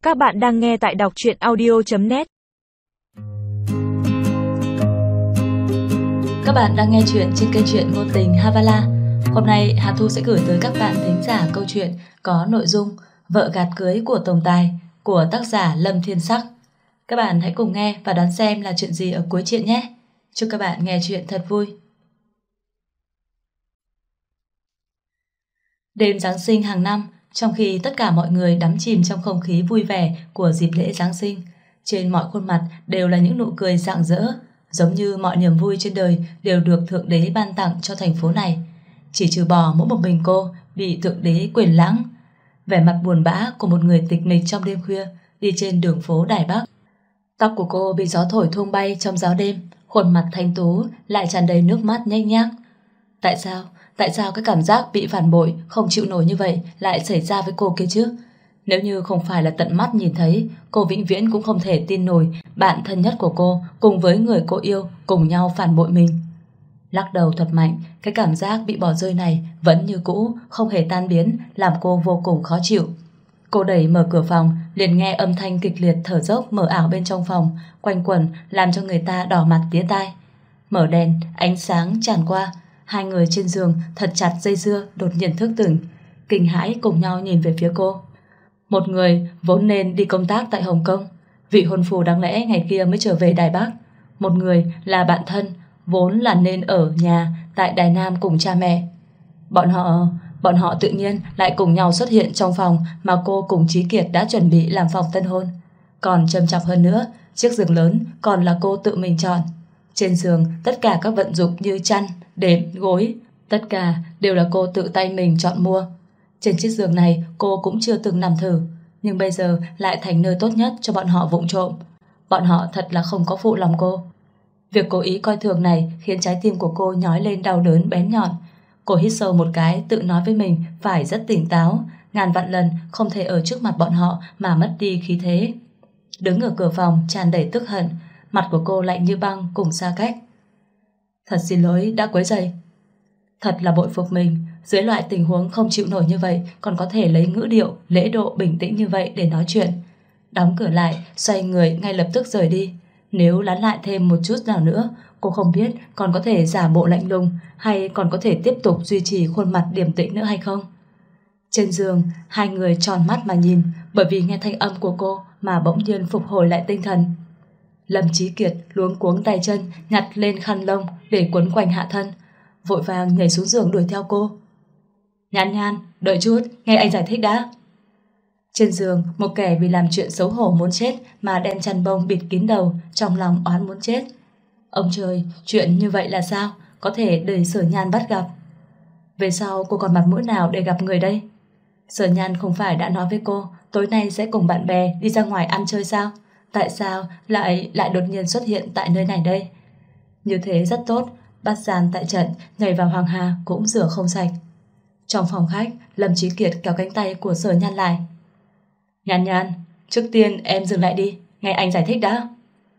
Các bạn đang nghe tại đọc truyện audio.net. Các bạn đang nghe chuyện trên kênh truyện ngôn tình Havala. Hôm nay Hà Thu sẽ gửi tới các bạn thính giả câu chuyện có nội dung Vợ gạt cưới của tổng tài của tác giả Lâm Thiên Sắc. Các bạn hãy cùng nghe và đón xem là chuyện gì ở cuối truyện nhé. Chúc các bạn nghe chuyện thật vui. Đêm Giáng sinh hàng năm, trong khi tất cả mọi người đắm chìm trong không khí vui vẻ của dịp lễ Giáng sinh, trên mọi khuôn mặt đều là những nụ cười rạng rỡ, giống như mọi niềm vui trên đời đều được Thượng Đế ban tặng cho thành phố này. Chỉ trừ bỏ mỗi một mình cô bị Thượng Đế quyền lãng. Vẻ mặt buồn bã của một người tịch mịch trong đêm khuya đi trên đường phố Đài Bắc. Tóc của cô bị gió thổi tung bay trong gió đêm, khuôn mặt thanh tú lại tràn đầy nước mắt nhếch nhác. Tại sao cái cảm giác bị phản bội không chịu nổi như vậy lại xảy ra với cô kia chứ? Nếu như không phải là tận mắt nhìn thấy, cô vĩnh viễn cũng không thể tin nổi bạn thân nhất của cô cùng với người cô yêu cùng nhau phản bội mình. Lắc đầu thật mạnh, cái cảm giác bị bỏ rơi này vẫn như cũ, không hề tan biến, làm cô vô cùng khó chịu. Cô đẩy mở cửa phòng, liền nghe âm thanh kịch liệt thở dốc mờ ảo bên trong phòng, quanh quẩn làm cho người ta đỏ mặt tía tai. Mở đèn, ánh sáng tràn qua, hai người trên giường thật chặt dây dưa đột nhiên thức tỉnh, kinh hãi cùng nhau nhìn về phía cô. Một người vốn nên đi công tác tại Hồng Kông, vị hôn phu đáng lẽ ngày kia mới trở về Đài Bắc. Một người là bạn thân, vốn là nên ở nhà tại Đài Nam cùng cha mẹ. Bọn họ tự nhiên lại cùng nhau xuất hiện trong phòng mà cô cùng Chí Kiệt đã chuẩn bị làm phòng tân hôn. Còn trầm trọng hơn nữa, chiếc giường lớn còn là cô tự mình chọn. Trên giường tất cả các vận dụng như chăn, đệm, gối, tất cả đều là cô tự tay mình chọn mua. Trên chiếc giường này cô cũng chưa từng nằm thử, nhưng bây giờ lại thành nơi tốt nhất cho bọn họ vụng trộm. Bọn họ thật là không có phụ lòng cô. Việc cố ý coi thường này khiến trái tim của cô nhói lên đau đớn bén nhọn. Cô hít sâu một cái, tự nói với mình phải rất tỉnh táo, ngàn vạn lần không thể ở trước mặt bọn họ mà mất đi khí thế. Đứng ở cửa phòng tràn đầy tức hận, mặt của cô lạnh như băng cùng xa cách. Thật xin lỗi đã quấy rầy. Thật là bội phục mình, dưới loại tình huống không chịu nổi như vậy còn có thể lấy ngữ điệu, lễ độ bình tĩnh như vậy để nói chuyện. Đóng cửa lại, xoay người ngay lập tức rời đi. Nếu lán lại thêm một chút nào nữa, cô không biết còn có thể giả bộ lạnh lùng hay còn có thể tiếp tục duy trì khuôn mặt điềm tĩnh nữa hay không. Trên giường, hai người tròn mắt mà nhìn, bởi vì nghe thanh âm của cô mà bỗng nhiên phục hồi lại tinh thần. Lâm Chí Kiệt luống cuống tay chân nhặt lên khăn lông để quấn quanh hạ thân, vội vàng nhảy xuống giường đuổi theo cô. Nhan, đợi chút, nghe anh giải thích đã. Trên giường, một kẻ vì làm chuyện xấu hổ muốn chết mà đem chăn bông bịt kín đầu, trong lòng oán muốn chết. Ông trời, chuyện như vậy là sao có thể để Sở Nhan bắt gặp? Về sau cô còn mặt mũi nào để gặp người đây? Sở Nhan không phải đã nói với cô tối nay sẽ cùng bạn bè đi ra ngoài ăn chơi sao? Tại sao lại đột nhiên xuất hiện tại nơi này đây? Như thế rất tốt, bắt gian tại trận, nhảy vào Hoàng Hà cũng rửa không sạch. Trong phòng khách, Lâm Chí Kiệt kéo cánh tay của Sở Nhan lại. Nhan, trước tiên em dừng lại đi, nghe anh giải thích đã.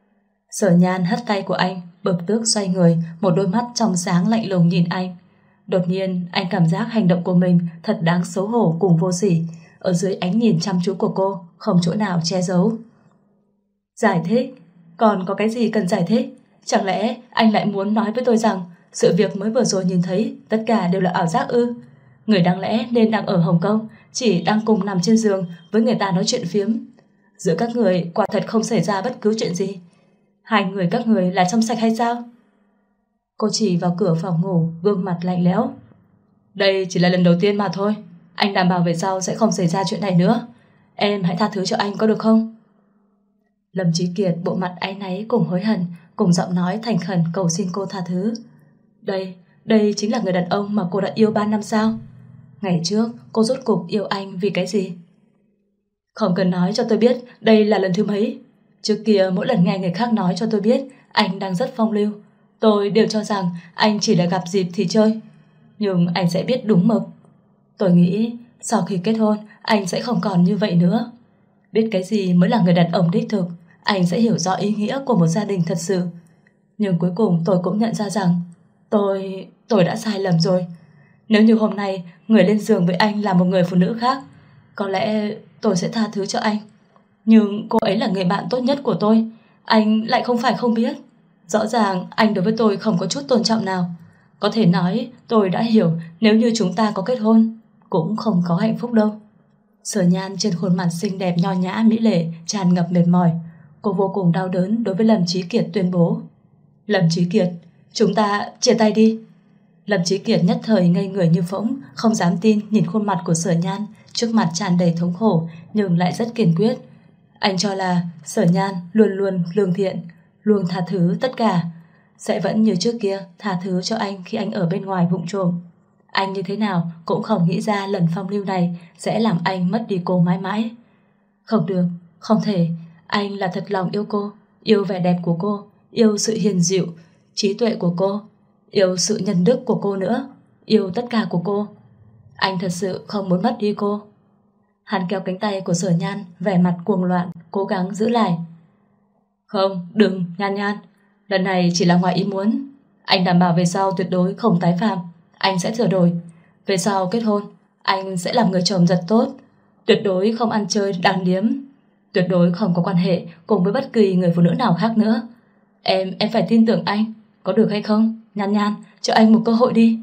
Sở Nhan hất tay của anh, bực tức xoay người, một đôi mắt trong sáng lạnh lùng nhìn anh. Đột nhiên anh cảm giác hành động của mình thật đáng xấu hổ cùng vô sỉ. Ở dưới ánh nhìn chăm chú của cô, không chỗ nào che giấu. Giải thích? Còn có cái gì cần giải thích? Chẳng lẽ anh lại muốn nói với tôi rằng sự việc mới vừa rồi nhìn thấy tất cả đều là ảo giác ư? Người đáng lẽ nên đang ở Hồng Kông chỉ đang cùng nằm trên giường với người ta nói chuyện phiếm. Giữa các người quả thật không xảy ra bất cứ chuyện gì. Hai người các người là trong sạch hay sao? Cô chỉ vào cửa phòng ngủ, gương mặt lạnh lẽo. Đây chỉ là lần đầu tiên mà thôi, anh đảm bảo về sau sẽ không xảy ra chuyện này nữa. Em hãy tha thứ cho anh có được không? Lâm Chí Kiệt bộ mặt áy náy cùng hối hận, cùng giọng nói thành khẩn cầu xin cô tha thứ. Đây chính là người đàn ông mà cô đã yêu 3 năm sao? Ngày trước cô rốt cục yêu anh vì cái gì? Không cần nói cho tôi biết đây là lần thứ mấy. Trước kia mỗi lần nghe người khác nói cho tôi biết anh đang rất phong lưu, tôi đều cho rằng anh chỉ là gặp dịp thì chơi. Nhưng anh sẽ biết đúng mực. Tôi nghĩ sau khi kết hôn anh sẽ không còn như vậy nữa. Biết cái gì mới là người đàn ông đích thực, anh sẽ hiểu rõ ý nghĩa của một gia đình thật sự. Nhưng cuối cùng tôi cũng nhận ra rằng tôi đã sai lầm rồi. Nếu như hôm nay người lên giường với anh là một người phụ nữ khác, có lẽ tôi sẽ tha thứ cho anh. Nhưng cô ấy là người bạn tốt nhất của tôi, anh lại không phải không biết. Rõ ràng anh đối với tôi không có chút tôn trọng nào. Có thể nói tôi đã hiểu nếu như chúng ta có kết hôn cũng không có hạnh phúc đâu. Sở Nhan trên khuôn mặt xinh đẹp nho nhã mỹ lệ tràn ngập mệt mỏi. Cô vô cùng đau đớn đối với Lâm Chí Kiệt tuyên bố: Lâm Chí Kiệt, chúng ta chia tay đi. Lâm Chí Kiệt nhất thời ngây người như phỗng, không dám tin nhìn khuôn mặt của Sở Nhan, trước mặt tràn đầy thống khổ nhưng lại rất kiên quyết. Anh cho là Sở Nhan luôn luôn lương thiện, luôn tha thứ tất cả, sẽ vẫn như trước kia tha thứ cho anh khi anh ở bên ngoài vụng trộm. Anh như thế nào cũng không nghĩ ra lần phong lưu này sẽ làm anh mất đi cô mãi mãi. Không được, không thể. Anh là thật lòng yêu cô, yêu vẻ đẹp của cô, yêu sự hiền dịu, trí tuệ của cô, yêu sự nhân đức của cô nữa, yêu tất cả của cô. Anh thật sự không muốn mất đi cô. Hắn kéo cánh tay của Sở Nhan, vẻ mặt cuồng loạn, cố gắng giữ lại. Không, đừng, Nhan Nhan, lần này chỉ là ngoài ý muốn. Anh đảm bảo về sau tuyệt đối không tái phạm. Anh sẽ sửa đổi. Về sau kết hôn, anh sẽ làm người chồng rất tốt, tuyệt đối không ăn chơi đàng điếm, tuyệt đối không có quan hệ cùng với bất kỳ người phụ nữ nào khác nữa. Em phải tin tưởng anh, có được hay không? Nhan Nhan, cho anh một cơ hội đi.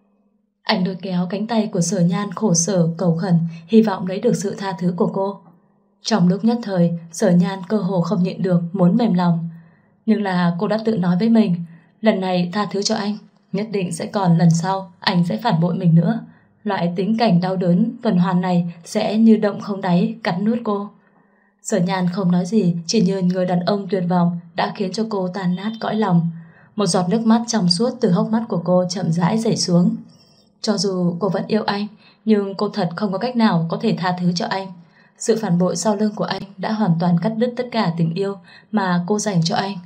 Anh lôi kéo cánh tay của Sở Nhan khổ sở cầu khẩn, hy vọng lấy được sự tha thứ của cô. Trong lúc nhất thời, Sở Nhan cơ hồ không nhịn được muốn mềm lòng. Nhưng là cô đã tự nói với mình, lần này tha thứ cho anh, nhất định sẽ còn lần sau anh sẽ phản bội mình nữa. Loại tính cảnh đau đớn tuần hoàn này sẽ như động không đáy cắn nuốt cô. Sở Nhan không nói gì, chỉ như người đàn ông tuyệt vọng đã khiến cho cô tan nát cõi lòng. Một giọt nước mắt trong suốt từ hốc mắt của cô chậm rãi rơi xuống. Cho dù cô vẫn yêu anh, nhưng cô thật không có cách nào có thể tha thứ cho anh. Sự phản bội sau lưng của anh đã hoàn toàn cắt đứt tất cả tình yêu mà cô dành cho anh.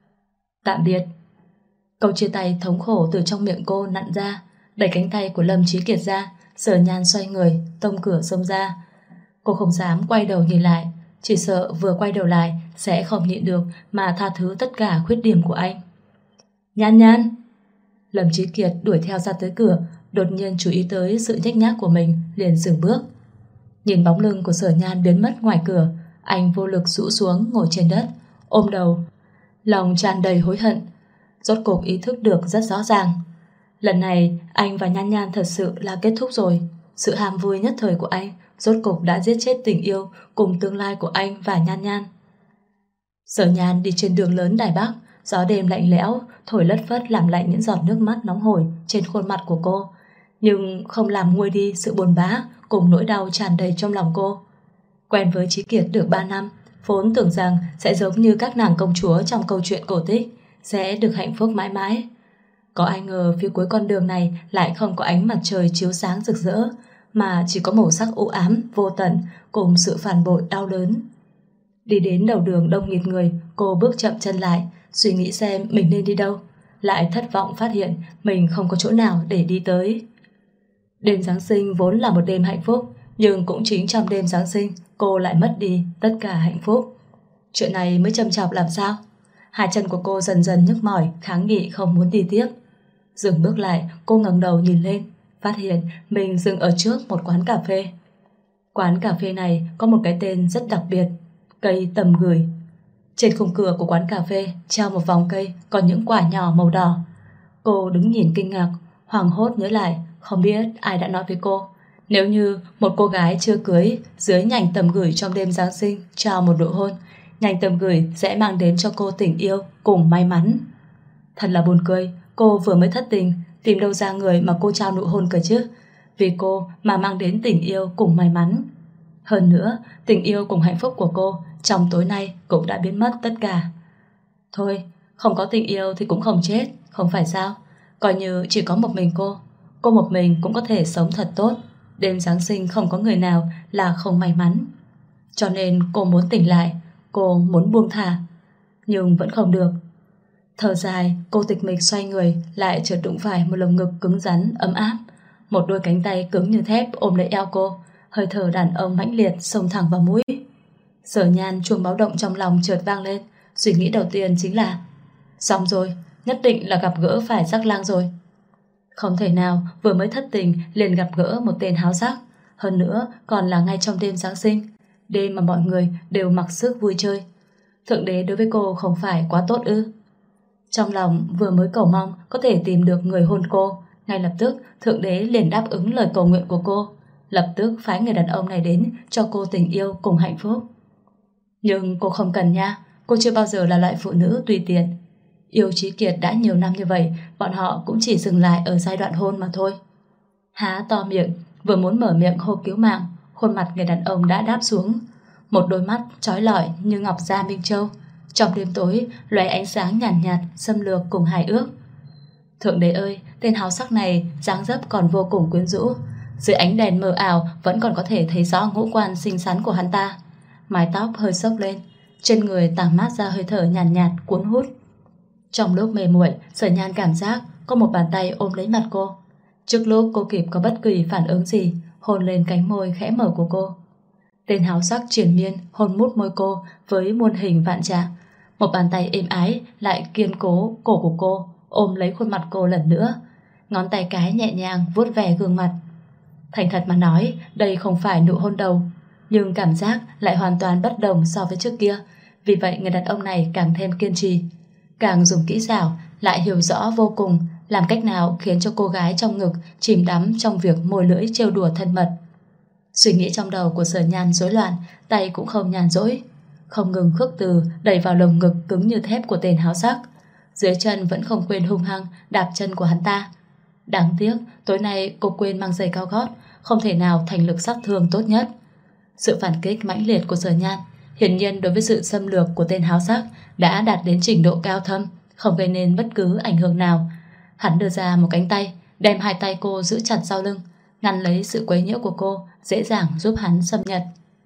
Tạm biệt. Câu chia tay thống khổ từ trong miệng cô nặn ra, đẩy cánh tay của Lâm Chí Kiệt ra. Sở Nhan xoay người, tông cửa xông ra. Cô không dám quay đầu nhìn lại, chỉ sợ vừa quay đầu lại sẽ không nhịn được mà tha thứ tất cả khuyết điểm của anh. Nhan Nhan. Lâm Chí Kiệt đuổi theo ra tới cửa, đột nhiên chú ý tới sự nhếch nhác của mình, liền dừng bước. Nhìn bóng lưng của Sở Nhan biến mất ngoài cửa, anh vô lực rũ xuống ngồi trên đất, ôm đầu, lòng tràn đầy hối hận. Rốt cuộc ý thức được rất rõ ràng, lần này anh và Nhan Nhan thật sự là kết thúc rồi. Sự ham vui nhất thời của anh rốt cuộc đã giết chết tình yêu cùng tương lai của anh và Nhan Nhan. Sở Nhan đi trên đường lớn Đài Bắc, gió đêm lạnh lẽo thổi lất phất làm lạnh những giọt nước mắt nóng hổi trên khuôn mặt của cô, nhưng không làm nguôi đi sự buồn bã cùng nỗi đau tràn đầy trong lòng cô. Quen với Chí Kiệt được 3 năm, vốn tưởng rằng sẽ giống như các nàng công chúa trong câu chuyện cổ tích, sẽ được hạnh phúc mãi mãi. Có ai ngờ phía cuối con đường này lại không có ánh mặt trời chiếu sáng rực rỡ, mà chỉ có màu sắc u ám, vô tận cùng sự phản bội đau đớn. Đi đến đầu đường đông nghịt người, cô bước chậm chân lại, suy nghĩ xem mình nên đi đâu, lại thất vọng phát hiện mình không có chỗ nào để đi tới. Đêm Giáng sinh vốn là một đêm hạnh phúc, nhưng cũng chính trong đêm Giáng sinh cô lại mất đi tất cả hạnh phúc. Chuyện này mới châm chọc làm sao? Hai chân của cô dần dần nhức mỏi, kháng nghị không muốn đi tiếp. Dừng bước lại, cô ngẩng đầu nhìn lên, phát hiện mình dừng ở trước một quán cà phê. Quán cà phê này có một cái tên rất đặc biệt, cây tầm gửi. Trên khung cửa của quán cà phê treo một vòng cây có những quả nhỏ màu đỏ. Cô đứng nhìn kinh ngạc, hoảng hốt nhớ lại, không biết ai đã nói với cô, nếu như một cô gái chưa cưới dưới nhành tầm gửi trong đêm Giáng sinh trao một nụ hôn, nhành tầm gửi sẽ mang đến cho cô tình yêu cùng may mắn. Thật là buồn cười, cô vừa mới thất tình, tìm đâu ra người mà cô trao nụ hôn cơ chứ. Vì cô mà mang đến tình yêu cùng may mắn. Hơn nữa, tình yêu cùng hạnh phúc của cô trong tối nay cũng đã biến mất tất cả. Thôi, không có tình yêu thì cũng không chết, không phải sao? Coi như chỉ có một mình cô một mình cũng có thể sống thật tốt. Đêm Giáng sinh không có người nào là không may mắn. Cho nên cô muốn tỉnh lại, cô muốn buông thả, nhưng vẫn không được. Thở dài, cô tịch mịch xoay người, lại chợt đụng phải một lồng ngực cứng rắn, ấm áp. Một đôi cánh tay cứng như thép ôm lấy eo cô, hơi thở đàn ông mãnh liệt xông thẳng vào mũi. Sở Nhan chuông báo động trong lòng chợt vang lên, suy nghĩ đầu tiên chính là xong rồi, nhất định là gặp gỡ phải sắc lang rồi. Không thể nào vừa mới thất tình liền gặp gỡ một tên háo sắc, hơn nữa còn là ngay trong đêm Giáng sinh. đêm mà mọi người đều mặc sức vui chơi. Thượng đế đối với cô không phải quá tốt ư? Trong lòng vừa mới cầu mong có thể tìm được người hôn cô, ngay lập tức Thượng đế liền đáp ứng lời cầu nguyện của cô, lập tức phái người đàn ông này đến cho cô tình yêu cùng hạnh phúc. Nhưng cô không cần nha, cô chưa bao giờ là loại phụ nữ tùy tiện. Yêu Chí Kiệt đã nhiều năm như vậy, bọn họ cũng chỉ dừng lại ở giai đoạn hôn mà thôi. Há to miệng, vừa muốn mở miệng hô cứu mạng, khuôn mặt người đàn ông đã đáp xuống. Một đôi mắt trói lọi như ngọc da minh châu, trong đêm tối lóe ánh sáng nhàn nhạt, xâm lược cùng hài ước. Thượng đế ơi, tên háo sắc này dáng dấp còn vô cùng quyến rũ. Dưới ánh đèn mờ ảo vẫn còn có thể thấy rõ ngũ quan xinh xắn của hắn ta. Mái tóc hơi xốc lên, trên người tản mát ra hơi thở nhàn nhạt, cuốn hút. Trong lúc mê muội, Sở Nhan cảm giác có một bàn tay ôm lấy mặt cô. Trước lúc cô kịp có bất kỳ phản ứng gì, hôn lên cánh môi khẽ mở của cô. Tên háo sắc triền miên hôn mút môi cô với muôn hình vạn trạng. Một bàn tay êm ái lại kiên cố cổ của cô, ôm lấy khuôn mặt cô lần nữa. Ngón tay cái nhẹ nhàng vuốt ve gương mặt. Thành thật mà nói, đây không phải nụ hôn đầu, nhưng cảm giác lại hoàn toàn bất đồng so với trước kia. Vì vậy người đàn ông này càng thêm kiên trì, càng dùng kỹ xảo, lại hiểu rõ vô cùng làm cách nào khiến cho cô gái trong ngực chìm đắm trong việc môi lưỡi trêu đùa thân mật. Suy nghĩ trong đầu của Sở Nhan rối loạn, tay cũng không nhàn rỗi, không ngừng khước từ đẩy vào lồng ngực cứng như thép của tên háo sắc. Dưới chân vẫn không quên hung hăng đạp chân của hắn ta. Đáng tiếc tối nay cô quên mang giày cao gót, không thể nào thành lực sát thương tốt nhất. Sự phản kích mãnh liệt của Sở Nhan hiển nhiên đối với sự xâm lược của tên háo sắc đã đạt đến trình độ cao thâm, không gây nên bất cứ ảnh hưởng nào. Hắn đưa ra một cánh tay, đem hai tay cô giữ chặt sau lưng, ngăn lấy sự quấy nhiễu của cô, dễ dàng giúp hắn xâm nhập.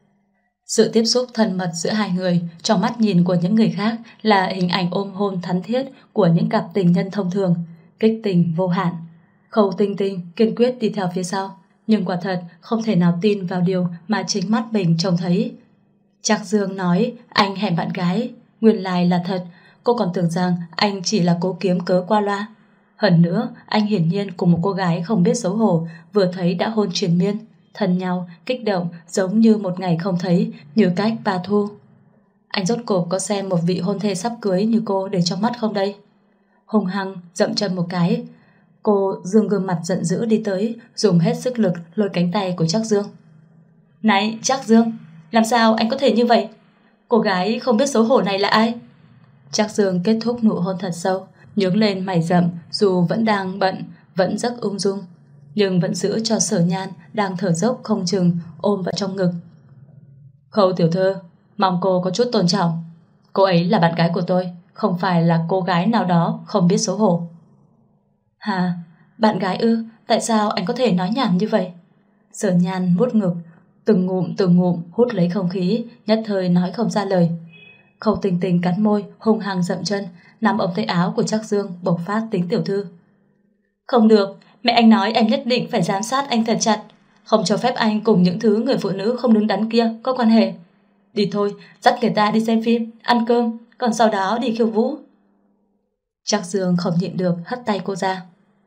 Sự tiếp xúc thân mật giữa hai người trong mắt nhìn của những người khác là hình ảnh ôm hôn thắm thiết của những cặp tình nhân thông thường, kích tình vô hạn. Khâu Tinh Tinh kiên quyết đi theo phía sau, nhưng quả thật không thể nào tin vào điều mà chính mắt mình trông thấy. Trác Dương nói anh hẹn bạn gái, nguyên lai là thật. Cô còn tưởng rằng anh chỉ là cố kiếm cớ qua loa. Hơn nữa, anh hiển nhiên cùng một cô gái không biết xấu hổ, vừa thấy đã hôn triền miên, thân nhau, kích động giống như một ngày không thấy, như cách ba thu. Anh rốt cuộc có xem một vị hôn thê sắp cưới như cô để trong mắt không đây? Hung hăng dậm chân một cái, cô dương gương mặt giận dữ đi tới, dùng hết sức lực lôi cánh tay của Trác Dương. Này Trác Dương, làm sao anh có thể như vậy? Cô gái không biết xấu hổ này là ai? Trác Dương kết thúc nụ hôn thật sâu, nhướng lên mày rậm, dù vẫn đang bận, vẫn rất ung dung, nhưng vẫn giữ cho Sở Nhan đang thở dốc không chừng ôm vào trong ngực. Khâu tiểu thư, mong cô có chút tôn trọng. Cô ấy là bạn gái của tôi, không phải là cô gái nào đó không biết xấu hổ. Hà, bạn gái ư? Tại sao anh có thể nói nhảm như vậy? Sở Nhan vuốt ngực, từng ngụm hút lấy không khí, nhất thời nói không ra lời. Khâu Tinh Tinh cắn môi, hung hăng dậm chân, nắm ống tay áo của Trác Dương bộc phát tính tiểu thư. Không được, mẹ anh nói em nhất định phải giám sát anh thật chặt, không cho phép anh cùng những thứ người phụ nữ không đứng đắn kia có quan hệ. Đi thôi, dắt người ta đi xem phim, ăn cơm, còn sau đó đi khiêu vũ. Trác Dương không nhịn được hất tay cô ra.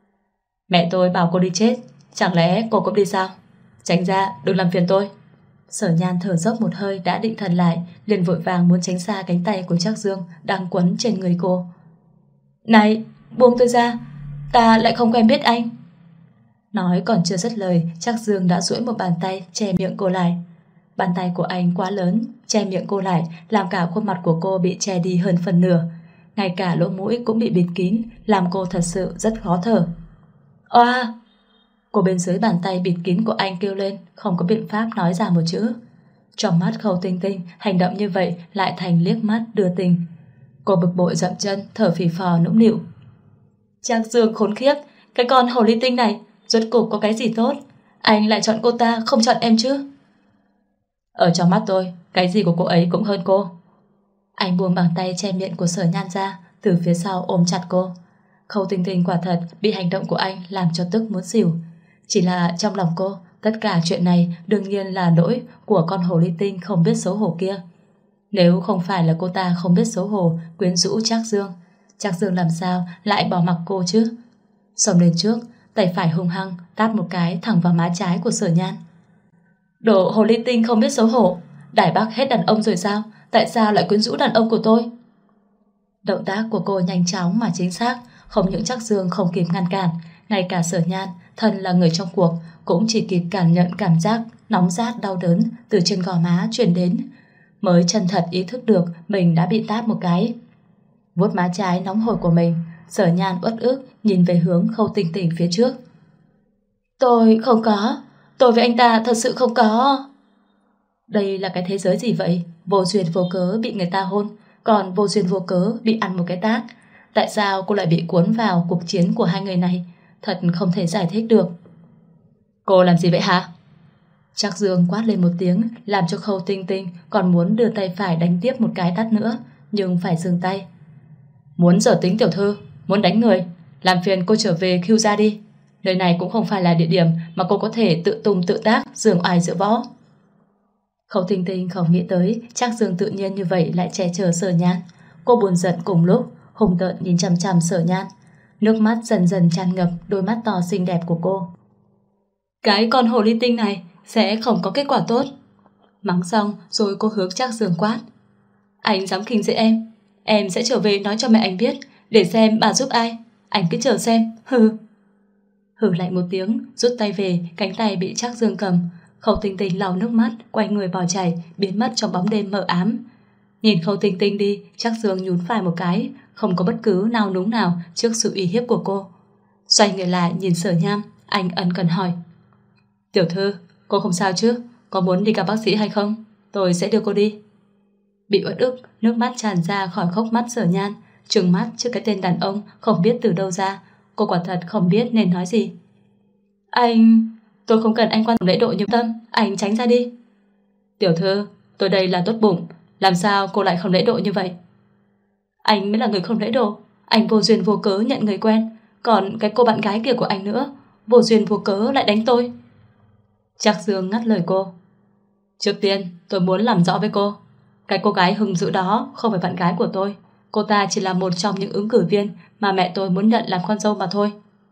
Mẹ tôi bảo cô đi chết, chẳng lẽ cô cũng đi sao? Tránh ra, đừng làm phiền tôi. Sở Nhan thở dốc một hơi đã định thần lại, liền vội vàng muốn tránh xa cánh tay của Trác Dương đang quấn trên người cô. Này, buông tôi ra, ta lại không quen biết anh. Nói còn chưa dứt lời, Trác Dương đã duỗi một bàn tay che miệng cô lại. Bàn tay của anh quá lớn, che miệng cô lại, làm cả khuôn mặt của cô bị che đi hơn phần nửa. Ngay cả lỗ mũi cũng bị bịt kín, làm cô thật sự rất khó thở. Oa! Cô bên dưới bàn tay bịt kín của anh kêu lên, không có biện pháp nói ra một chữ. Trong mắt Khâu Tinh Tinh, hành động như vậy lại thành liếc mắt đưa tình. Cô bực bội dậm chân, thở phì phò nũng nịu. Trác Dương khốn khiếp, cái con hồ ly tinh này, rốt cuộc có cái gì tốt? Anh lại chọn cô ta, không chọn em chứ? Ở trong mắt tôi, cái gì của cô ấy cũng hơn cô. Anh buông bàn tay che miệng của Sở Nhan ra, từ phía sau ôm chặt cô. Khâu Tinh Tinh quả thật bị hành động của anh làm cho tức muốn xỉu. Chỉ là trong lòng cô, tất cả chuyện này đương nhiên là lỗi của con hồ ly tinh không biết xấu hổ kia. Nếu không phải là cô ta không biết xấu hổ quyến rũ Trác Dương làm sao lại bỏ mặc cô chứ? Xông lên trước, tay phải hung hăng tát một cái thẳng vào má trái của Sở Nhan. Đồ hồ ly tinh không biết xấu hổ, Đài Bắc hết đàn ông rồi sao? Tại sao lại quyến rũ đàn ông của tôi? Động tác của cô nhanh chóng mà chính xác, không những Trác Dương không kịp ngăn cản, ngay cả Sở Nhan, thân là người trong cuộc, cũng chỉ kịp cảm nhận cảm giác nóng rát đau đớn từ trên gò má truyền đến, mới chân thật ý thức được mình đã bị tát một cái. Vuốt má trái nóng hổi của mình, Sở Nhan uất ức nhìn về hướng Khâu Tinh Tinh phía trước. Tôi không có, tôi với anh ta thật sự không có. Đây là cái thế giới gì vậy? Vô duyên vô cớ bị người ta hôn, còn vô duyên vô cớ bị ăn một cái tát. Tại sao cô lại bị cuốn vào cuộc chiến của hai người này? Thật không thể giải thích được. Cô làm gì vậy hả? Trác Dương quát lên một tiếng, làm cho Khâu Tinh Tinh còn muốn đưa tay phải đánh tiếp một cái tát nữa, nhưng phải dừng tay. Muốn giở tính tiểu thư, muốn đánh người, làm phiền cô trở về Khưu gia đi. Nơi này cũng không phải là địa điểm mà cô có thể tự tung tự tác, giường oai giữa võ. Khâu Tinh Tinh không nghĩ tới Trác Dương tự nhiên như vậy lại che chở Sở Nhan. Cô buồn giận cùng lúc, hùng tợn nhìn chằm chằm Sở Nhan. Nước mắt dần dần tràn ngập đôi mắt to xinh đẹp của cô. Cái con hồ ly tinh này sẽ không có kết quả tốt. Mắng xong rồi cô hướng Trác Dương quát. Anh dám khinh dễ em sẽ trở về nói cho mẹ anh biết, để xem bà giúp ai. Anh cứ chờ xem, hừ. Hừ lạnh một tiếng, rút tay về, cánh tay bị Trác Dương cầm. Khâu Tinh Tinh lau nước mắt, quay người bỏ chạy, biến mất trong bóng đêm mờ ám. Nhìn Khâu Tinh Tinh đi, Trác Dương nhún vai một cái, không có bất cứ nao núng nào trước sự uy hiếp của cô. Xoay người lại nhìn Sở Nham, anh ân cần hỏi. Tiểu thư, cô không sao chứ? Có muốn đi gặp bác sĩ hay không? Tôi sẽ đưa cô đi. Bị uất ức, nước mắt tràn ra khỏi khóc mắt Sở Nhan, trừng mắt trước cái tên đàn ông không biết từ đâu ra. Cô quả thật không biết nên nói gì. Tôi không cần anh quan lễ độ như tâm, anh tránh ra đi. Tiểu thư, tôi đây là tốt bụng, làm sao cô lại không lễ độ như vậy? Anh mới là người không lễ độ, anh vô duyên vô cớ nhận người quen, còn cái cô bạn gái kia của anh nữa, vô duyên vô cớ lại đánh tôi. Trác Dương ngắt lời cô. Trước tiên, tôi muốn làm rõ với cô, cái cô gái hung dữ đó không phải bạn gái của tôi. Cô ta chỉ là một trong những ứng cử viên mà mẹ tôi muốn nhận làm con dâu mà thôi.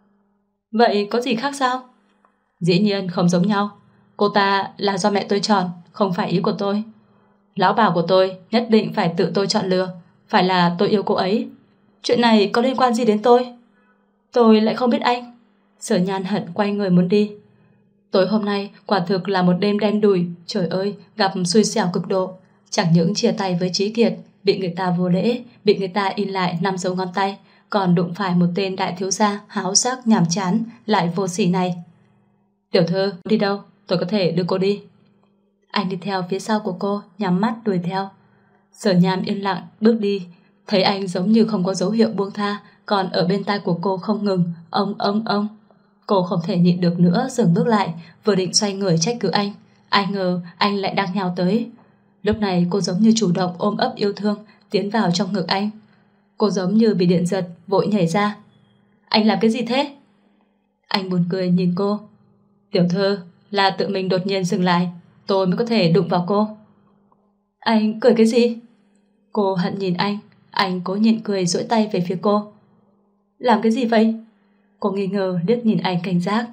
Vậy có gì khác sao? Dĩ nhiên không giống nhau. Cô ta là do mẹ tôi chọn, không phải ý của tôi. Lão bà của tôi nhất định phải tự tôi chọn lựa, phải là tôi yêu cô ấy. Chuyện này có liên quan gì đến tôi? Tôi lại không biết anh. Sở Nhan hận quay người muốn đi. Tối hôm nay quả thực là một đêm đen đủi. Trời ơi, gặp xui xẻo cực độ. Chẳng những chia tay với Trí Kiệt, bị người ta vô lễ, bị người ta in lại 5 dấu ngón tay, còn đụng phải một tên đại thiếu gia háo sắc nhàm chán lại vô sỉ này. Tiểu thư, đi đâu? Tôi có thể đưa cô đi. Anh đi theo phía sau của cô, nhắm mắt đuổi theo. Sở Nham yên lặng bước đi, thấy anh giống như không có dấu hiệu buông tha, còn ở bên tai của cô không ngừng ông. Cô không thể nhịn được nữa, dừng bước lại, vừa định xoay người trách cứ anh, ai ngờ anh lại đang nhào tới. Lúc này cô giống như chủ động ôm ấp yêu thương tiến vào trong ngực anh. Cô giống như bị điện giật, vội nhảy ra. Anh làm cái gì thế? Anh buồn cười nhìn cô. Tiểu thư, là tự mình đột nhiên dừng lại, tôi mới có thể đụng vào cô. Anh cười cái gì? Cô hận nhìn anh cố nhịn cười duỗi tay về phía cô. Làm cái gì vậy? Cô nghi ngờ liếc nhìn anh cảnh giác.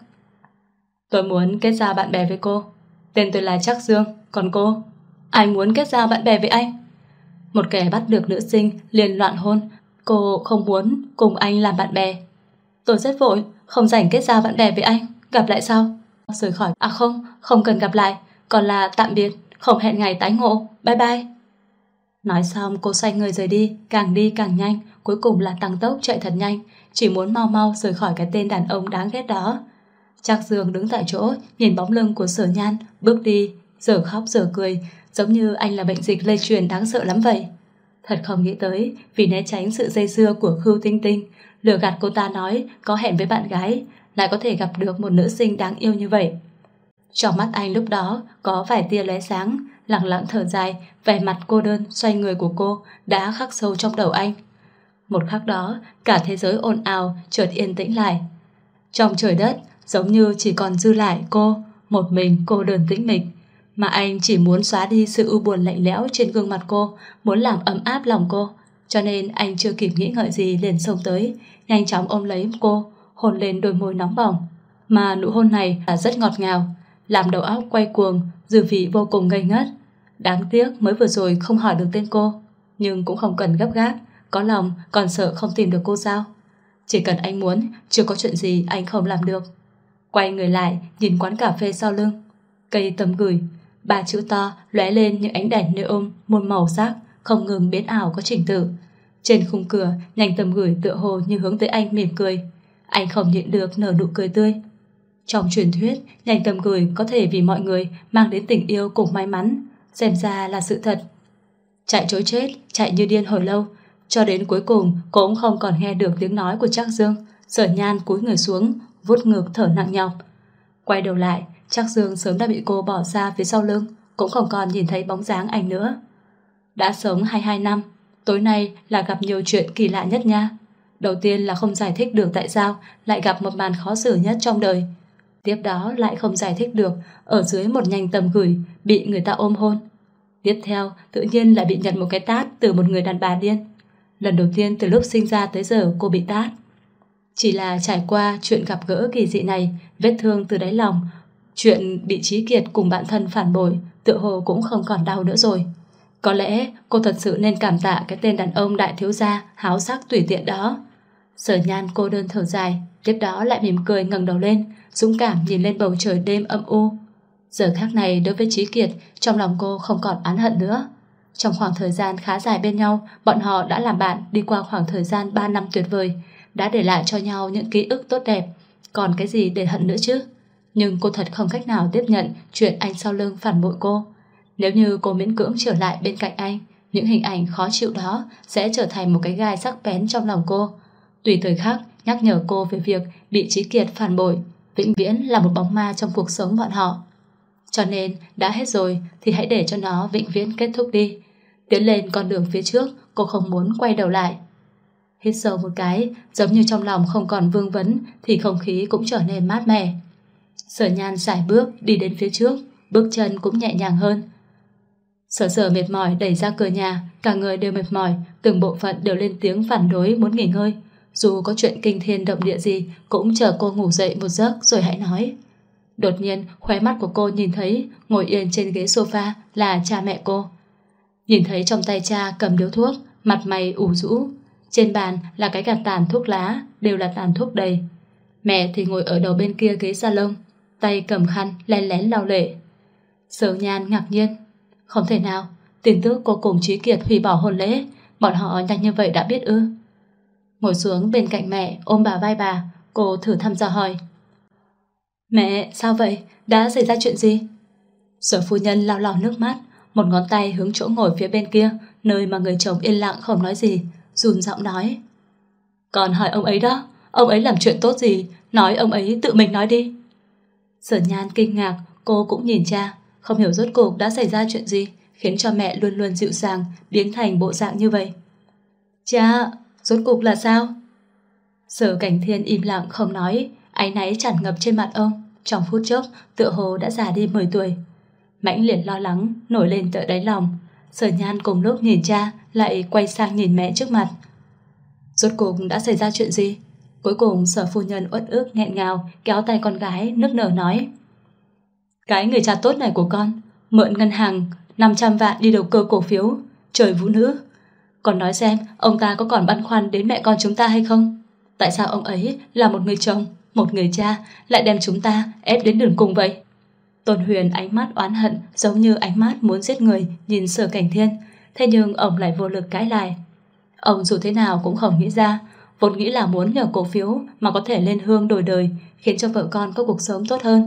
Tôi muốn kết giao bạn bè với cô. Tên tôi là Trác Dương, còn cô? Anh muốn kết giao bạn bè với anh? Một kẻ bắt được nữ sinh liền loạn hôn, cô không muốn cùng anh làm bạn bè. Tôi rất vội, không rảnh kết giao bạn bè với anh. Gặp lại sau. Rời khỏi. À không cần gặp lại, còn là tạm biệt, không hẹn ngày tái ngộ. Bye bye. Nói xong cô xoay người rời đi càng nhanh, cuối cùng là tăng tốc chạy thật nhanh, chỉ muốn mau mau rời khỏi cái tên đàn ông đáng ghét đó. Trác Dương đứng tại chỗ, nhìn bóng lưng của Sở Nhan bước đi, giờ khóc giờ cười, giống như anh là bệnh dịch lây truyền đáng sợ lắm vậy. Thật không nghĩ tới, vì né tránh sự dây dưa của Khưu Tinh Tinh, lừa gạt cô ta nói có hẹn với bạn gái, lại có thể gặp được một nữ sinh đáng yêu như vậy. Trong mắt anh lúc đó có vài tia lóe sáng, lặng lặng thở dài, vẻ mặt cô đơn xoay người của cô đã khắc sâu trong đầu anh. Một khắc đó, cả thế giới ồn ào chợt yên tĩnh lại. Trong trời đất giống như chỉ còn dư lại cô, một mình cô đơn tĩnh mịch, mà anh chỉ muốn xóa đi sự u buồn lạnh lẽo trên gương mặt cô, muốn làm ấm áp lòng cô. Cho nên anh chưa kịp nghĩ ngợi gì liền xông tới, nhanh chóng ôm lấy cô, hôn lên đôi môi nóng bỏng. Mà nụ hôn này là rất ngọt ngào, làm đầu óc quay cuồng, dư vị vô cùng ngây ngất. Đáng tiếc mới vừa rồi không hỏi được tên cô. Nhưng cũng không cần gấp gáp, có lòng còn sợ không tìm được cô sao? Chỉ cần anh muốn, chưa có chuyện gì anh không làm được. Quay người lại, nhìn quán cà phê sau lưng. Cây tầm gửi, 3 chữ to lóe lên những ánh đèn neon muôn màu sắc, không ngừng biến ảo có trình tự. Trên khung cửa, nhành tầm gửi tựa hồ như hướng tới anh mỉm cười. Anh không nhịn được nở nụ cười tươi. Trong truyền thuyết, nhành tầm gửi có thể vì mọi người mang đến tình yêu cùng may mắn. Xem ra là sự thật. Chạy trối chết, chạy như điên hồi lâu, cho đến cuối cùng cũng không còn nghe được tiếng nói của Trác Dương. Sở Nhan cúi người xuống, vuốt ngực thở nặng nhọc. Quay đầu lại, Trác Dương sớm đã bị cô bỏ ra phía sau lưng, cũng không còn nhìn thấy bóng dáng anh nữa. Đã sống 22 năm, tối nay là gặp nhiều chuyện kỳ lạ nhất nha. Đầu tiên là không giải thích được tại sao lại gặp một màn khó xử nhất trong đời. Tiếp đó lại không giải thích được ở dưới một nhành tầm gửi bị người ta ôm hôn. Tiếp theo tự nhiên lại bị nhận một cái tát từ một người đàn bà điên. Lần đầu tiên từ lúc sinh ra tới giờ cô bị tát. Chỉ là trải qua chuyện gặp gỡ kỳ dị này, vết thương từ đáy lòng, chuyện bị Chí Kiệt cùng bạn thân phản bội, tựa hồ cũng không còn đau nữa rồi. Có lẽ cô thật sự nên cảm tạ cái tên đàn ông đại thiếu gia háo sắc tùy tiện đó. Sở Nhan cô đơn thở dài, tiếp đó lại mỉm cười ngẩng đầu lên, dũng cảm nhìn lên bầu trời đêm âm u. Giờ khắc này đối với Chí Kiệt, trong lòng cô không còn oán hận nữa. Trong khoảng thời gian khá dài bên nhau, bọn họ đã làm bạn đi qua khoảng thời gian 3 năm tuyệt vời, đã để lại cho nhau những ký ức tốt đẹp. Còn cái gì để hận nữa chứ? Nhưng cô thật không cách nào tiếp nhận chuyện anh sau lưng phản bội cô. Nếu như cô miễn cưỡng trở lại bên cạnh anh, những hình ảnh khó chịu đó sẽ trở thành một cái gai sắc bén trong lòng cô. Tùy thời khắc nhắc nhở cô về việc bị Chí Kiệt phản bội, vĩnh viễn là một bóng ma trong cuộc sống bọn họ. Cho nên đã hết rồi thì hãy để cho nó vĩnh viễn kết thúc đi. Tiến lên con đường phía trước, cô không muốn quay đầu lại. Hít sâu một cái, giống như trong lòng không còn vương vấn thì không khí cũng trở nên mát mẻ. Sở Nhan sải bước đi đến phía trước, bước chân cũng nhẹ nhàng hơn. Sở mệt mỏi đẩy ra cửa nhà, cả người đều mệt mỏi, từng bộ phận đều lên tiếng phản đối muốn nghỉ ngơi. Dù có chuyện kinh thiên động địa gì cũng chờ cô ngủ dậy một giấc rồi hãy nói. Đột nhiên khóe mắt của cô nhìn thấy ngồi yên trên ghế sofa là cha mẹ cô. Nhìn thấy trong tay cha cầm điếu thuốc, mặt mày ủ rũ. Trên bàn là cái gạt tàn thuốc lá, đều là tàn thuốc đầy. Mẹ thì ngồi ở đầu bên kia ghế salon, tay cầm khăn lén lén lau lệ. Sở Nhan ngạc nhiên. Không thể nào, tin tức cô cùng Chí Kiệt hủy bỏ hôn lễ, bọn họ nhanh như vậy đã biết ư? Ngồi xuống bên cạnh mẹ, ôm bà vai bà, cô thử thăm dò hỏi. Mẹ, sao vậy? Đã xảy ra chuyện gì? Sở phu nhân lau lau nước mắt, một ngón tay hướng chỗ ngồi phía bên kia, nơi mà người chồng yên lặng không nói gì, run giọng nói. Còn hỏi ông ấy đó, ông ấy làm chuyện tốt gì? Nói ông ấy tự mình nói đi. Sở Nhan kinh ngạc, cô cũng nhìn cha, không hiểu rốt cuộc đã xảy ra chuyện gì khiến cho mẹ luôn luôn dịu dàng biến thành bộ dạng như vậy. Cha, rốt cuộc là sao? Sở Cảnh Thiên im lặng không nói, áy náy tràn ngập trên mặt ông, trong phút chốc tựa hồ đã già đi 10 tuổi. Mãnh liệt lo lắng nổi lên tận đáy lòng. Sở Nhan cùng lúc nhìn cha lại quay sang nhìn mẹ trước mặt. Rốt cuộc đã xảy ra chuyện gì? Cuối cùng Sở phu nhân uất ức nghẹn ngào kéo tay con gái nức nở nói. Cái người cha tốt này của con mượn ngân hàng 500 vạn đi đầu cơ cổ phiếu, trời vũ nữ. Còn nói xem ông ta có còn băn khoăn đến mẹ con chúng ta hay không? Tại sao ông ấy là một người chồng, một người cha lại đem chúng ta ép đến đường cùng vậy? Tôn Huyền ánh mắt oán hận giống như ánh mắt muốn giết người nhìn Sở Cảnh Thiên, thế nhưng ông lại vô lực cãi lại. Ông dù thế nào cũng không nghĩ ra, vốn nghĩ là muốn nhờ cổ phiếu mà có thể lên hương đổi đời, khiến cho vợ con có cuộc sống tốt hơn.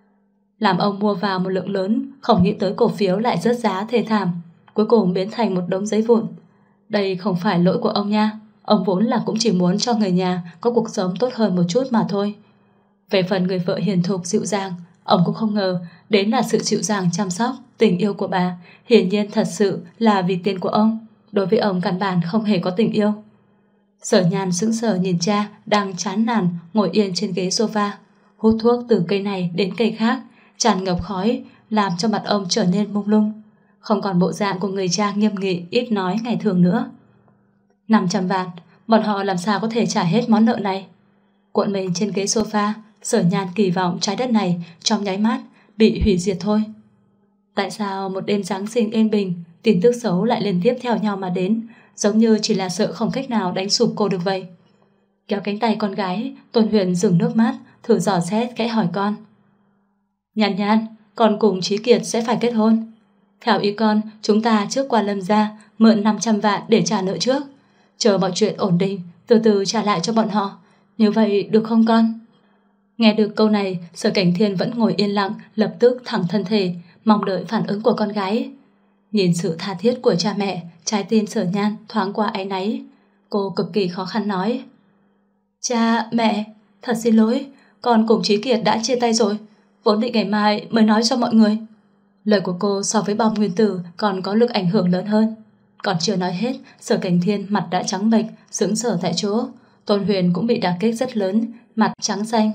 Làm ông mua vào một lượng lớn, không nghĩ tới cổ phiếu lại rớt giá thê thảm, cuối cùng biến thành một đống giấy vụn. Đây không phải lỗi của ông nha, ông vốn là cũng chỉ muốn cho người nhà có cuộc sống tốt hơn một chút mà thôi. Về phần người vợ hiền thục dịu dàng, ông cũng không ngờ đến là sự dịu dàng chăm sóc, tình yêu của bà hiển nhiên thật sự là vì tiền của ông. Đối với ông căn bản không hề có tình yêu. Sở Nhan sững sờ nhìn cha đang chán nản ngồi yên trên ghế sofa, hút thuốc từ cây này đến cây khác, tràn ngập khói, làm cho mặt ông trở nên mông lung, không còn bộ dạng của người cha nghiêm nghị ít nói ngày thường nữa. 500 vạn, bọn họ làm sao có thể trả hết món nợ này? Cuộn mình trên ghế sofa, Sở Nhan kỳ vọng trái đất này trong nháy mắt bị hủy diệt thôi. Tại sao một đêm Giáng sinh yên bình, tin tức xấu lại liên tiếp theo nhau mà đến, giống như chỉ là sợ không cách nào đánh sụp cô được vậy. Kéo cánh tay con gái, Tôn Huyền dừng nước mắt, thử dò xét kẽ hỏi con. Nhan Nhan, con cùng Chí Kiệt sẽ phải kết hôn. Theo ý con, chúng ta trước qua Lâm gia mượn 500 vạn để trả nợ trước, chờ mọi chuyện ổn định, từ từ trả lại cho bọn họ. Như vậy được không con? Nghe được câu này, Sở Cảnh Thiên vẫn ngồi yên lặng, lập tức thẳng thân thể, mong đợi phản ứng của con gái. Nhìn sự tha thiết của cha mẹ, trái tim Sở Nhan thoáng qua áy náy. Cô cực kỳ khó khăn nói. Cha, mẹ, thật xin lỗi, con cùng Chí Kiệt đã chia tay rồi, vốn định ngày mai mới nói cho mọi người. Lời của cô so với bom nguyên tử còn có lực ảnh hưởng lớn hơn. Còn chưa nói hết, Sở Cảnh Thiên mặt đã trắng bệch, sững sờ tại chỗ. Tôn Huyền cũng bị đả kích rất lớn, mặt trắng xanh.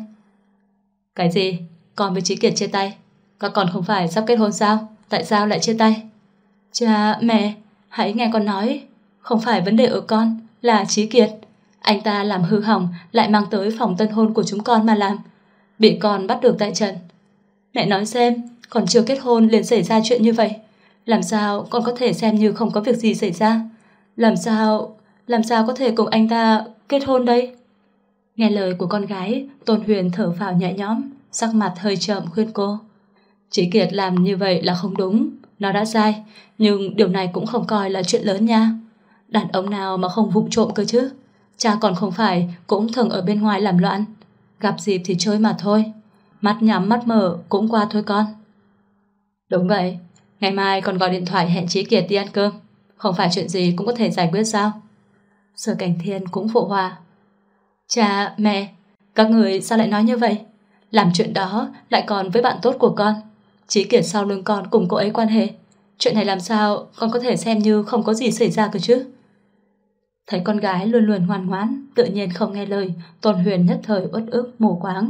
Cái gì? Con với Chí Kiệt chia tay? Các con không phải sắp kết hôn sao? Tại sao lại chia tay? Cha, mẹ, hãy nghe con nói. Không phải vấn đề ở con, là Chí Kiệt. Anh ta làm hư hỏng, lại mang tới phòng tân hôn của chúng con mà làm. Bị con bắt được tại trận. Mẹ nói xem, còn chưa kết hôn liền xảy ra chuyện như vậy. Làm sao con có thể xem như không có việc gì xảy ra? Làm sao có thể cùng anh ta kết hôn đây? Nghe lời của con gái, Tôn Huyền thở phào nhẹ nhõm, sắc mặt hơi chậm khuyên cô. Chí Kiệt làm như vậy là không đúng, nó đã sai, nhưng điều này cũng không coi là chuyện lớn nha. Đàn ông nào mà không vụng trộm cơ chứ? Cha còn không phải cũng thường ở bên ngoài làm loạn. Gặp dịp thì chơi mà thôi, mắt nhắm mắt mở cũng qua thôi con. Đúng vậy, ngày mai còn gọi điện thoại hẹn Chí Kiệt đi ăn cơm. Không phải chuyện gì cũng có thể giải quyết sao? Sở Cảnh Thiên cũng phụ họa. Cha, mẹ, các người sao lại nói như vậy? Làm chuyện đó lại còn với bạn tốt của con. Chí Kiệt sau lưng con cùng cô ấy quan hệ. Chuyện này làm sao con có thể xem như không có gì xảy ra cơ chứ? Thấy con gái luôn luôn ngoan ngoãn, tự nhiên không nghe lời, Tôn Huyền nhất thời uất ức mù quáng.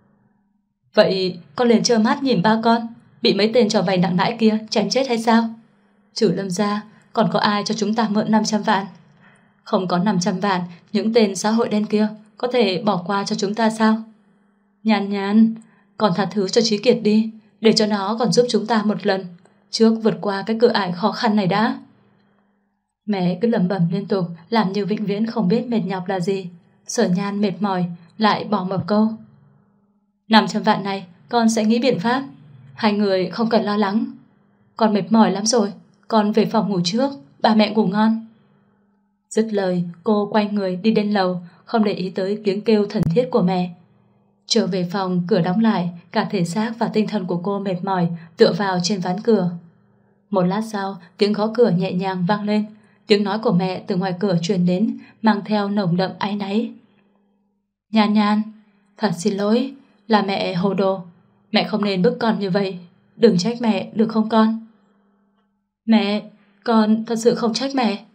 Vậy con liền trơ mắt nhìn ba con bị mấy tên trò vay nặng lãi kia chém chết hay sao? Trừ Lâm gia, còn có ai cho chúng ta mượn 500 vạn? Không có 500 vạn, những tên xã hội đen kia có thể bỏ qua cho chúng ta sao? Nhan Nhan, con tha thứ cho Chí Kiệt đi, để cho nó còn giúp chúng ta một lần, trước vượt qua cái cửa ải khó khăn này đã. Mẹ cứ lẩm bẩm liên tục, làm như vĩnh viễn không biết mệt nhọc là gì. Sở Nhan mệt mỏi, lại bỏ một câu. 500 vạn này, con sẽ nghĩ biện pháp. Hai người không cần lo lắng. Con mệt mỏi lắm rồi, con về phòng ngủ trước, ba mẹ ngủ ngon. Dứt lời, cô quay người đi lên lầu, không để ý tới tiếng kêu thần thiết của mẹ. Trở về phòng, cửa đóng lại, cả thể xác và tinh thần của cô mệt mỏi, tựa vào trên ván cửa. Một lát sau, tiếng gõ cửa nhẹ nhàng vang lên. Tiếng nói của mẹ từ ngoài cửa truyền đến, mang theo nồng đậm áy náy. Nhan Nhan, thật xin lỗi, là mẹ hồ đồ. Mẹ không nên bức con như vậy, đừng trách mẹ được không con? Mẹ, con thật sự không trách mẹ.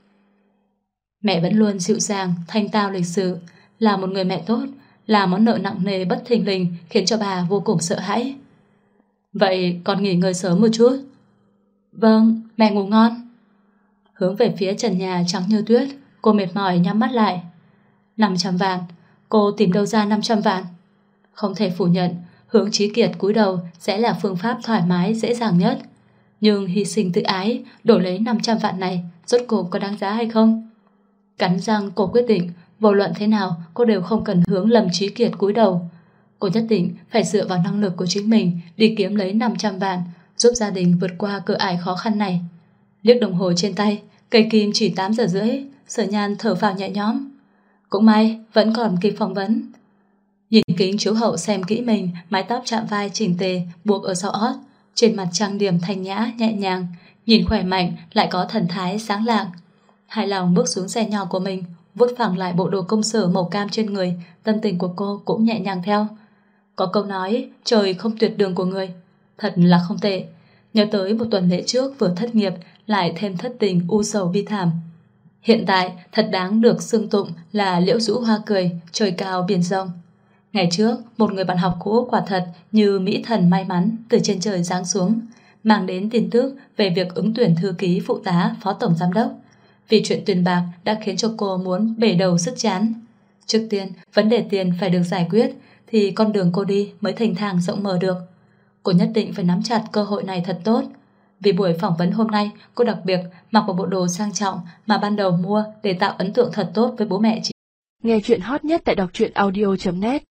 Mẹ vẫn luôn dịu dàng, thanh tao lịch sự, là một người mẹ tốt, là món nợ nặng nề bất thình lình khiến cho bà vô cùng sợ hãi. Vậy con nghỉ ngơi sớm một chút. Vâng, mẹ ngủ ngon. Hướng về phía trần nhà trắng như tuyết, cô mệt mỏi nhắm mắt lại. 500 vạn, cô tìm đâu ra 500 vạn? Không thể phủ nhận, Hướng Chí Kiệt cúi đầu sẽ là phương pháp thoải mái dễ dàng nhất. Nhưng hy sinh tự ái, đổi lấy 500 vạn này, rốt cuộc có đáng giá hay không? Cắn răng cô quyết định, vô luận thế nào cô đều không cần hướng Lâm Chí Kiệt cúi đầu. Cô nhất định phải dựa vào năng lực của chính mình đi kiếm lấy 500 vạn, giúp gia đình vượt qua cửa ải khó khăn này. Liếc đồng hồ trên tay, cây kim chỉ 8 giờ rưỡi, Sở Nhan thở phào nhẹ nhõm. Cũng may, vẫn còn kịp phỏng vấn. Nhìn kính chiếu hậu xem kỹ mình, mái tóc chạm vai chỉnh tề, buộc ở sau ót, trên mặt trang điểm thanh nhã, nhẹ nhàng, nhìn khỏe mạnh, lại có thần thái sáng lạng. Hài lòng bước xuống xe nhỏ của mình, vuốt phẳng lại bộ đồ công sở màu cam trên người, tâm tình của cô cũng nhẹ nhàng theo. Có câu nói, trời không tuyệt đường của người. Thật là không tệ. Nhớ tới một tuần lễ trước vừa thất nghiệp, lại thêm thất tình u sầu bi thảm. Hiện tại thật đáng được xưng tụng là liễu rũ hoa cười, trời cao biển rộng. Ngày trước, một người bạn học cũ quả thật như mỹ thần may mắn từ trên trời giáng xuống, mang đến tin tức về việc ứng tuyển thư ký phụ tá phó tổng giám đốc. Vì chuyện tiền bạc đã khiến cho cô muốn bể đầu sức chán. Trước tiên, vấn đề tiền phải được giải quyết thì con đường cô đi mới thênh thang rộng mở được. Cô nhất định phải nắm chặt cơ hội này thật tốt. Vì buổi phỏng vấn hôm nay, cô đặc biệt mặc một bộ đồ sang trọng mà ban đầu mua để tạo ấn tượng thật tốt với bố mẹ chị. Nghe chuyện hot nhất tại đọc truyện audio.net.